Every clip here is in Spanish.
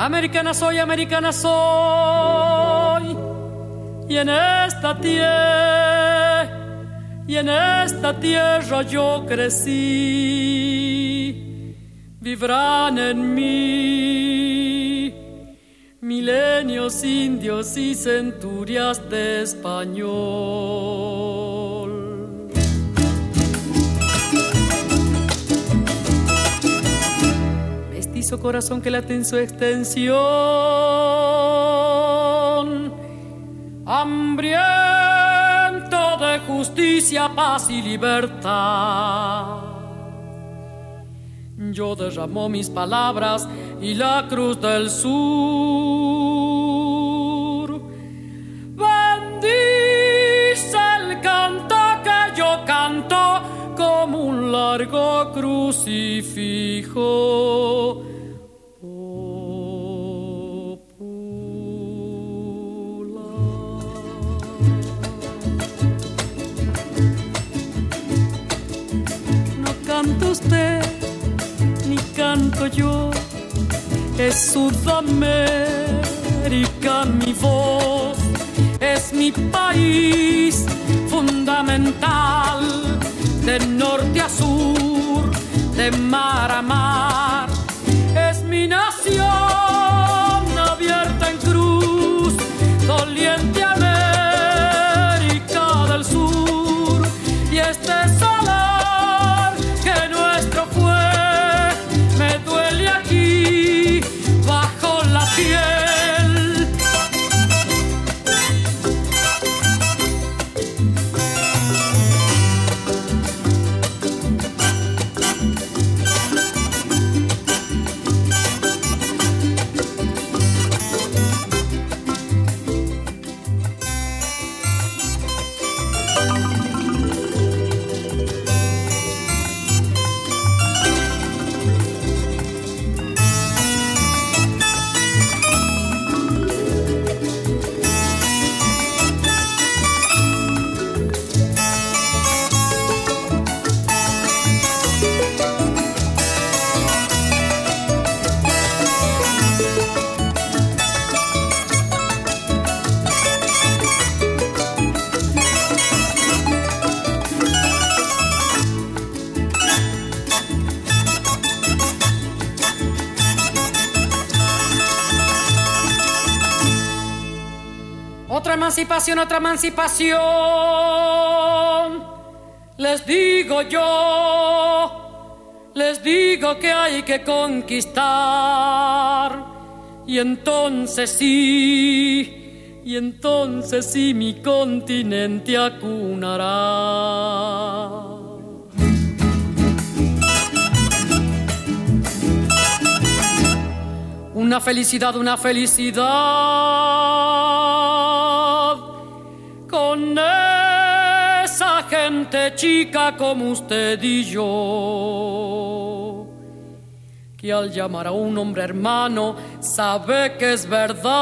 Americana soy, y en esta tierra yo crecí. Vivrán en mí milenios indios y centurias de español. Mestizo corazón que late en su extensión, hambriento de justicia, paz y libertad. Yo derramo mis palabras y la cruz del sur bendice el canto que yo canto como un largo crucifijo. No canta usted ni canto yo, es Sudamérica mi voz, es mi país fundamental, de norte a sur, de mar a mar, es mi nación abierta en cruz, doliente América del Sur, y este solar que nuestro fue me duele aquí bajo la piel. Otra emancipación, les digo que hay que conquistar, y entonces sí mi continente acunará. Una felicidad con esa gente chica como usted y yo, que al llamar a un hombre hermano sabe que es verdad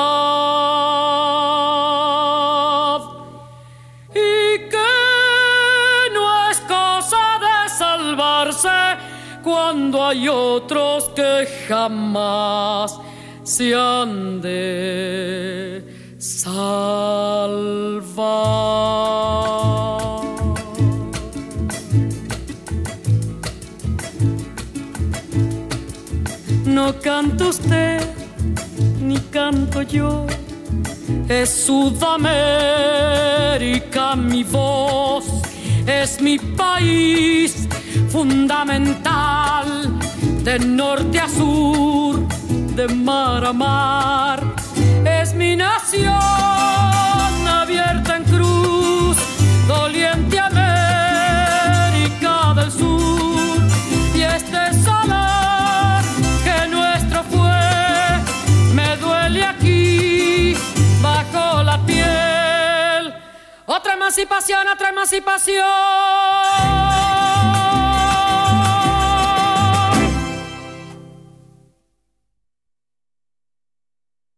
y que no es cosa de salvarse cuando hay otros que jamás se han de salvar. No canta usted ni canto yo, es Sudamérica mi voz, es mi país fundamental, de norte a sur, de mar a mar, es mi nación abierta en cruz, doliente América del Sur, y este solar que nuestro fue me duele aquí bajo la piel. Otra emancipación.